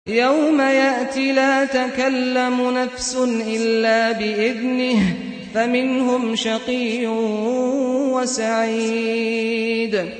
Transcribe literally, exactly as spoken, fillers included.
يَوْمَ يَأْتِ لَا تَكَلَّمُ نَفْسٌ إِلَّا بِإِذْنِهِ فَمِنْهُمْ شَقِيٌّ وَسَعِيدٌ